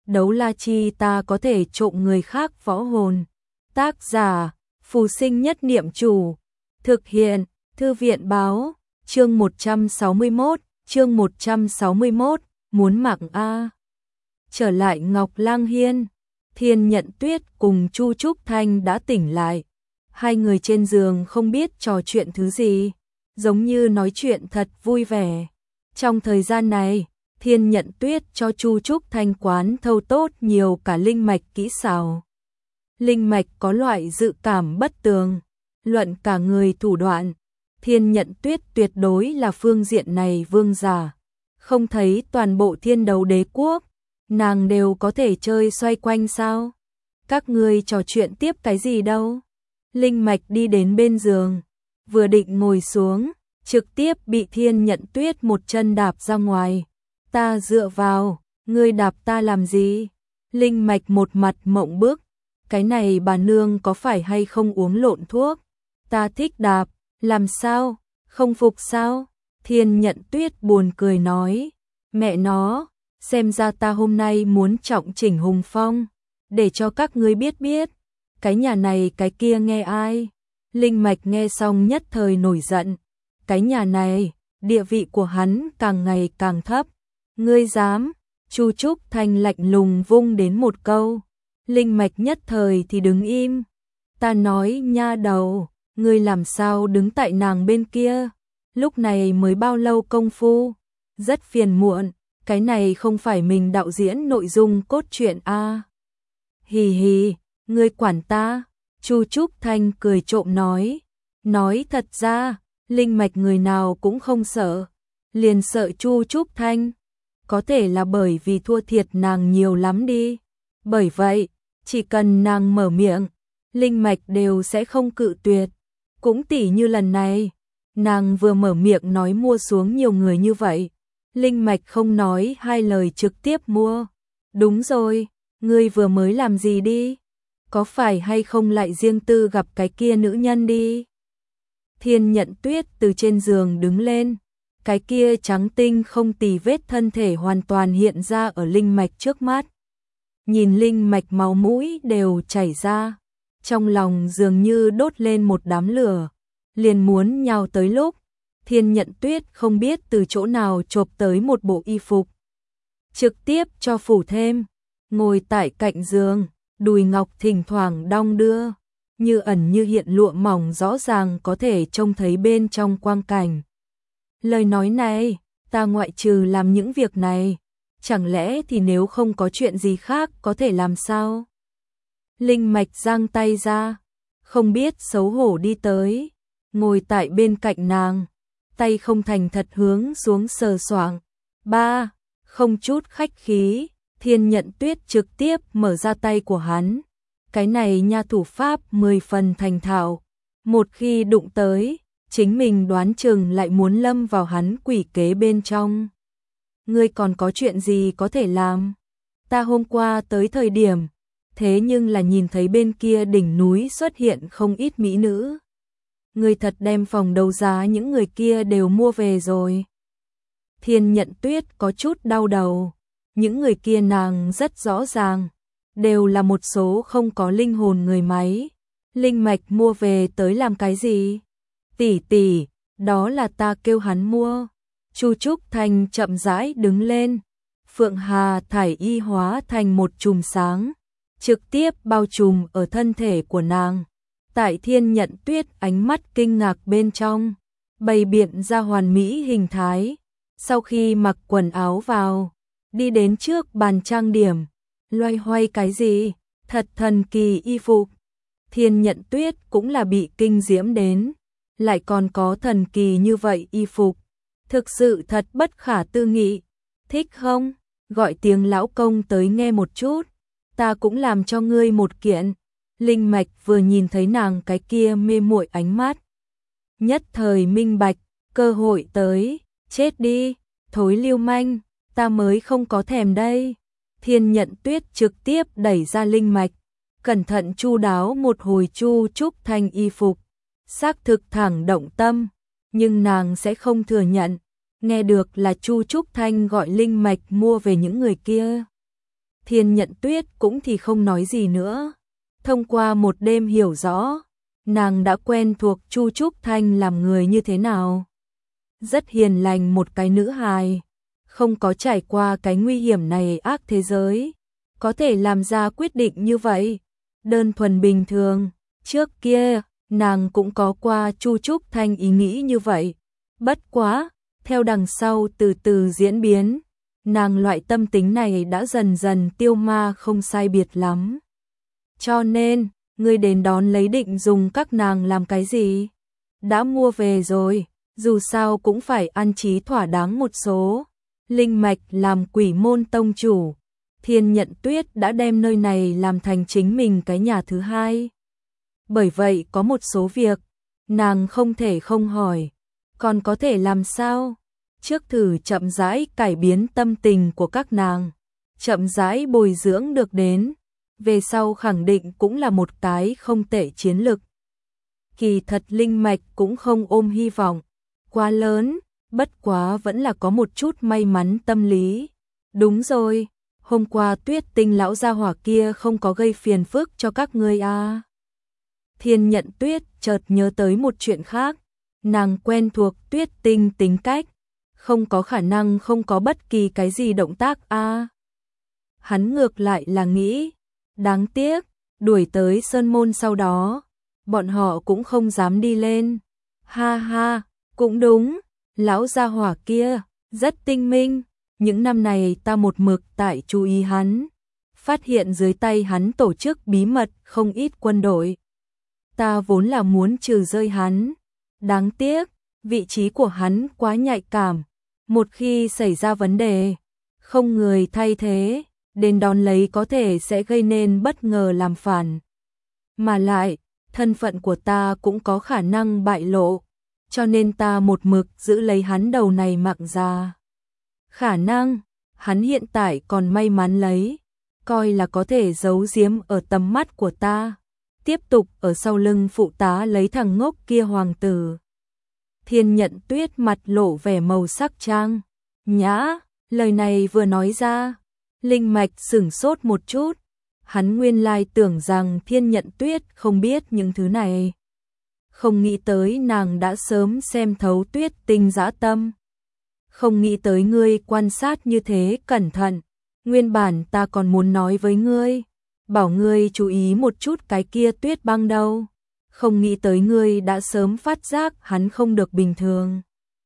đấu la chi ta có thể trộm người khác võ hồn. Tác giả, Phù Sinh Nhất Niệm Chủ. Thực hiện, Thư viện báo, chương 161, muốn mặc a. Trở lại Ngọc Lang Hiên, Thiên Nhận Tuyết cùng Chu Trúc Thanh đã tỉnh lại. Hai người trên giường không biết trò chuyện thứ gì, giống như nói chuyện thật vui vẻ. Trong thời gian này, Thiên Nhận Tuyết cho Chu Trúc Thanh quán thâu tốt nhiều cả linh mạch kỹ xảo. Linh mạch có loại dự cảm bất tường, luận cả người thủ đoạn. Thiên Nhận Tuyết tuyệt đối là phương diện này vương giả. Không thấy toàn bộ Thiên Đấu Đế quốc, nàng đều có thể chơi xoay quanh sao? Các ngươi trò chuyện tiếp cái gì đâu? Linh mạch đi đến bên giường, vừa định ngồi xuống, trực tiếp bị Thiên Nhận Tuyết một chân đạp ra ngoài. Ta dựa vào, ngươi đạp ta làm gì? Linh mạch một mặt mộng bức, cái này bà nương có phải hay không uống lộn thuốc? Ta thích đạp, làm sao? Không phục sao? Thiên Nhận Tuyết buồn cười nói, mẹ nó, xem ra ta hôm nay muốn trọng chỉnh hùng phong, để cho các ngươi biết biết, cái nhà này cái kia nghe ai? Linh mạch nghe xong nhất thời nổi giận, cái nhà này, địa vị của hắn càng ngày càng thấp. Ngươi dám? Chu Trúc Thanh lạnh lùng vung đến một câu. Linh mạch nhất thời thì đứng im. Ta nói nha đầu, ngươi làm sao đứng tại nàng bên kia? Lúc này mới bao lâu công phu? Rất phiền muộn, cái này không phải mình đạo diễn nội dung cốt truyện a. Hì hì, ngươi quản ta? Chu Trúc Thanh cười trộm nói. Nói thật ra, linh mạch người nào cũng không sợ, liền sợ Chu Trúc Thanh. Có thể là bởi vì thua thiệt nàng nhiều lắm đi. Bởi vậy, chỉ cần nàng mở miệng, linh mạch đều sẽ không cự tuyệt. Cũng tỉ như lần này, nàng vừa mở miệng nói mua xuống nhiều người như vậy, linh mạch không nói hai lời trực tiếp mua. Đúng rồi, ngươi vừa mới làm gì đi? Có phải hay không lại riêng tư gặp cái kia nữ nhân đi? Thiên Nhận Tuyết từ trên giường đứng lên, cái kia trắng tinh không tì vết thân thể hoàn toàn hiện ra ở linh mạch trước mắt. Nhìn linh mạch máu mũi đều chảy ra, trong lòng dường như đốt lên một đám lửa, liền muốn nhào tới lúc, Thiên Nhận Tuyết không biết từ chỗ nào chộp tới một bộ y phục. Trực tiếp cho phủ thêm, ngồi tại cạnh giường, đùi ngọc thỉnh thoảng đong đưa, như ẩn như hiện lụa mỏng rõ ràng có thể trông thấy bên trong quang cảnh. Lời nói này, ta ngoại trừ làm những việc này, chẳng lẽ thì nếu không có chuyện gì khác có thể làm sao? Linh mạch giang tay ra, không biết xấu hổ đi tới, ngồi tại bên cạnh nàng, tay không thành thật hướng xuống sờ soạng. Ba, không chút khách khí, Thiên Nhận Tuyết trực tiếp mở ra tay của hắn. Cái này nha thủ pháp 10 phần thành thạo, một khi đụng tới, chính mình đoán chừng lại muốn lâm vào hắn quỷ kế bên trong. Ngươi còn có chuyện gì có thể làm? Ta hôm qua tới thời điểm, thế nhưng là nhìn thấy bên kia đỉnh núi xuất hiện không ít mỹ nữ. Ngươi thật đem phòng đấu giá những người kia đều mua về rồi. Thiên Nhận Tuyết có chút đau đầu, những người kia nàng rất rõ ràng, đều là một số không có linh hồn người máy. Linh mạch mua về tới làm cái gì? Tỷ tỷ, đó là ta kêu hắn mua. Chu Trúc Thanh chậm rãi đứng lên, Phượng Hà thải y hóa thành một chùm sáng, trực tiếp bao trùm ở thân thể của nàng. Tại Thiên Nhận Tuyết ánh mắt kinh ngạc bên trong, bày biện ra hoàn mỹ hình thái. Sau khi mặc quần áo vào, đi đến trước bàn trang điểm, loay hoay cái gì? Thật thần kỳ y phục. Thiên Nhận Tuyết cũng là bị kinh diễm đến, lại còn có thần kỳ như vậy y phục. Thực sự thật bất khả tư nghị. Thích không? Gọi tiếng lão công tới nghe một chút, ta cũng làm cho ngươi một kiện. Linh mạch vừa nhìn thấy nàng cái kia mê muội ánh mắt, nhất thời minh bạch, cơ hội tới, chết đi, thối lưu manh, ta mới không có thèm đây. Thiên Nhận Tuyết trực tiếp đẩy ra linh mạch, cẩn thận chu đáo một hồi Chu Trúc Thanh y phục, xác thực thẳng động tâm, nhưng nàng sẽ không thừa nhận, nghe được là Chu Trúc Thanh gọi linh mạch mua về những người kia. Thiên Nhận Tuyết cũng thì không nói gì nữa. Thông qua một đêm hiểu rõ, nàng đã quen thuộc Chu Trúc Thanh làm người như thế nào. Rất hiền lành một cái nữ hài, không có trải qua cái nguy hiểm này ác thế giới, có thể làm ra quyết định như vậy, đơn thuần bình thường. Trước kia, nàng cũng có qua Chu Trúc Thanh ý nghĩ như vậy, bất quá, theo đằng sau từ từ diễn biến, nàng loại tâm tính này đã dần dần tiêu ma không sai biệt lắm. Cho nên, ngươi đến đón lấy định dùng các nàng làm cái gì? Đã mua về rồi, dù sao cũng phải ăn trí thỏa đáng một số. Linh Mạch làm Quỷ Môn tông chủ, Thiên Nhận Tuyết đã đem nơi này làm thành chính mình cái nhà thứ hai. Bởi vậy có một số việc, nàng không thể không hỏi, còn có thể làm sao? Trước thử chậm rãi cải biến tâm tình của các nàng, chậm rãi bồi dưỡng được đến, về sau khẳng định cũng là một cái không tệ chiến lực. Kỳ thật Linh Mạch cũng không ôm hy vọng quá lớn, bất quá vẫn là có một chút may mắn tâm lý. Đúng rồi, hôm qua Tuyết Tinh lão gia hỏa kia không có gây phiền phức cho các ngươi à? Thiên Nhận Tuyết chợt nhớ tới một chuyện khác, nàng quen thuộc Tuyết Tinh tính cách, không có khả năng không có bất kỳ cái gì động tác a. Hắn ngược lại là nghĩ, đáng tiếc, đuổi tới Sơn Môn sau đó, bọn họ cũng không dám đi lên. Ha ha, cũng đúng, lão gia hỏa kia, rất tinh minh, những năm này ta một mực tại chú ý hắn, phát hiện dưới tay hắn tổ chức bí mật không ít quân đội. Ta vốn là muốn trừ rơi hắn, đáng tiếc, vị trí của hắn quá nhạy cảm, một khi xảy ra vấn đề, không người thay thế, đến đón lấy có thể sẽ gây nên bất ngờ làm phản. Mà lại, thân phận của ta cũng có khả năng bại lộ, cho nên ta một mực giữ lấy hắn đầu này mặng ra. Khả năng, hắn hiện tại còn may mắn lấy, coi là có thể giấu giếm ở tầm mắt của ta, tiếp tục ở sau lưng phụ tá lấy thằng ngốc kia hoàng tử. Thiên Nhận Tuyết mặt lộ vẻ màu sắc trang nhã, lời này vừa nói ra, Linh Mạch sửng sốt một chút, hắn nguyên lai tưởng rằng Thiên Nhận Tuyết không biết những thứ này. Không nghĩ tới nàng đã sớm xem thấu Tuyết Tinh dã tâm. Không nghĩ tới ngươi quan sát như thế cẩn thận, nguyên bản ta còn muốn nói với ngươi, bảo ngươi chú ý một chút cái kia Tuyết Băng đâu. Không nghĩ tới ngươi đã sớm phát giác hắn không được bình thường.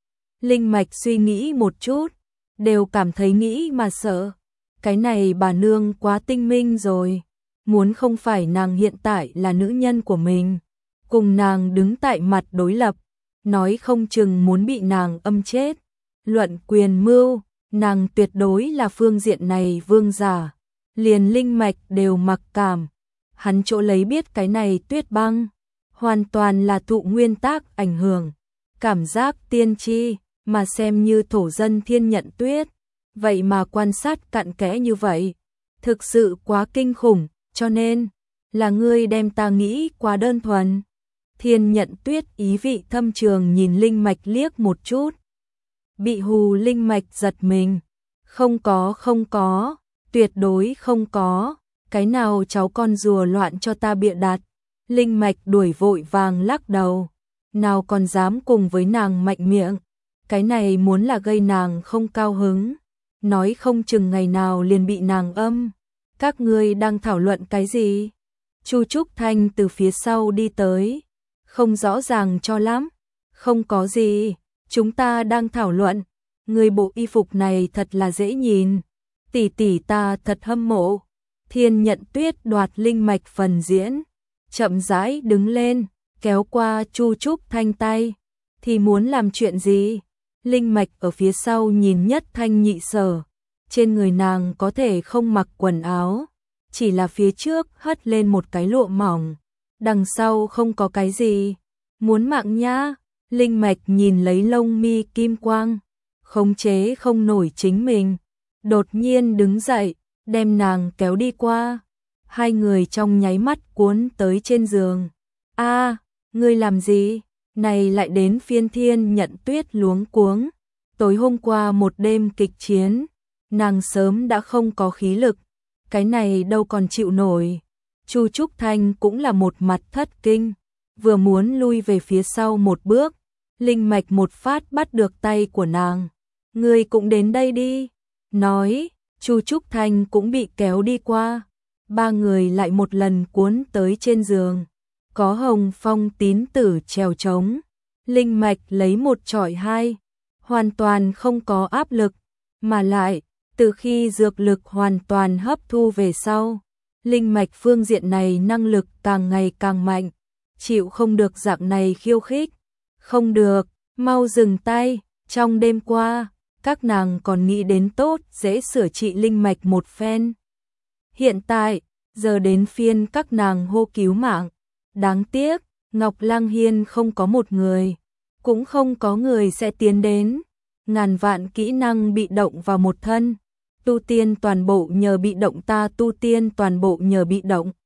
Linh Mạch suy nghĩ một chút, đều cảm thấy nghĩ mà sợ. Cái này bà nương quá tinh minh rồi, muốn không phải nàng hiện tại là nữ nhân của mình, cùng nàng đứng tại mặt đối lập, nói không chừng muốn bị nàng âm chết. Luận quyền mưu, nàng tuyệt đối là phương diện này vương giả, liền Linh Mạch đều mặc cảm. Hắn chỗ lấy biết cái này Tuyết Băng, hoàn toàn là thụ nguyên tác ảnh hưởng, cảm giác tiên tri, mà xem như thổ dân Thiên Nhận Tuyết. Vậy mà quan sát cặn kẽ như vậy, thực sự quá kinh khủng, cho nên, là ngươi đem ta nghĩ quá đơn thuần. Thiên Nhận Tuyết ý vị thâm trường nhìn Linh Mạch liếc một chút. Bị hù Linh Mạch giật mình. Không có, tuyệt đối không có, cái nào cháu con rùa loạn cho ta bịa đặt. Linh Mạch đuổi vội vàng lắc đầu, nào còn dám cùng với nàng mạnh miệng, cái này muốn là gây nàng không cao hứng, nói không chừng ngày nào liền bị nàng âm. Các ngươi đang thảo luận cái gì? Chu Trúc Thanh từ phía sau đi tới, không rõ ràng cho lắm. Không có gì, chúng ta đang thảo luận, người bộ y phục này thật là dễ nhìn, tỷ tỷ ta thật hâm mộ. Thiên Nhận Tuyết đoạt Linh Mạch phần diễn, chậm rãi đứng lên, kéo qua Chu Trúc Thanh tay, thì muốn làm chuyện gì? Linh Mạch ở phía sau nhìn nhất thanh nhị sở, trên người nàng có thể không mặc quần áo, chỉ là phía trước hất lên một cái lụa mỏng, đằng sau không có cái gì. Muốn mạng nhá? Linh Mạch nhìn lấy lông mi kim quang, khống chế không nổi chính mình, đột nhiên đứng dậy, đem nàng kéo đi qua. Hai người trong nháy mắt cuốn tới trên giường. A, ngươi làm gì? Này lại đến phiên Thiên Nhận Tuyết luống cuống. Tối hôm qua một đêm kịch chiến, nàng sớm đã không có khí lực, cái này đâu còn chịu nổi. Chu Trúc Thanh cũng là một mặt thất kinh, vừa muốn lui về phía sau một bước, linh mạch một phát bắt được tay của nàng. Ngươi cũng đến đây đi. Nói, Chu Trúc Thanh cũng bị kéo đi qua. Ba người lại một lần cuốn tới trên giường. Có Hồng Phong tín tử trèo trống. Linh mạch lấy một chọi hai. Hoàn toàn không có áp lực. Mà lại, từ khi dược lực hoàn toàn hấp thu về sau, linh mạch phương diện này năng lực càng ngày càng mạnh. Chịu không được dạng này khiêu khích. Không được, mau dừng tay. Trong đêm qua, các nàng còn nghĩ đến tốt dễ sửa trị linh mạch một phen. Hiện tại, giờ đến phiên các nàng hô cứu mạng. Đáng tiếc, Ngọc Lang Hiên không có một người, cũng không có người sẽ tiến đến. Ngàn vạn kỹ năng bị động vào một thân, tu tiên toàn bộ nhờ bị động, ta tu tiên toàn bộ nhờ bị động.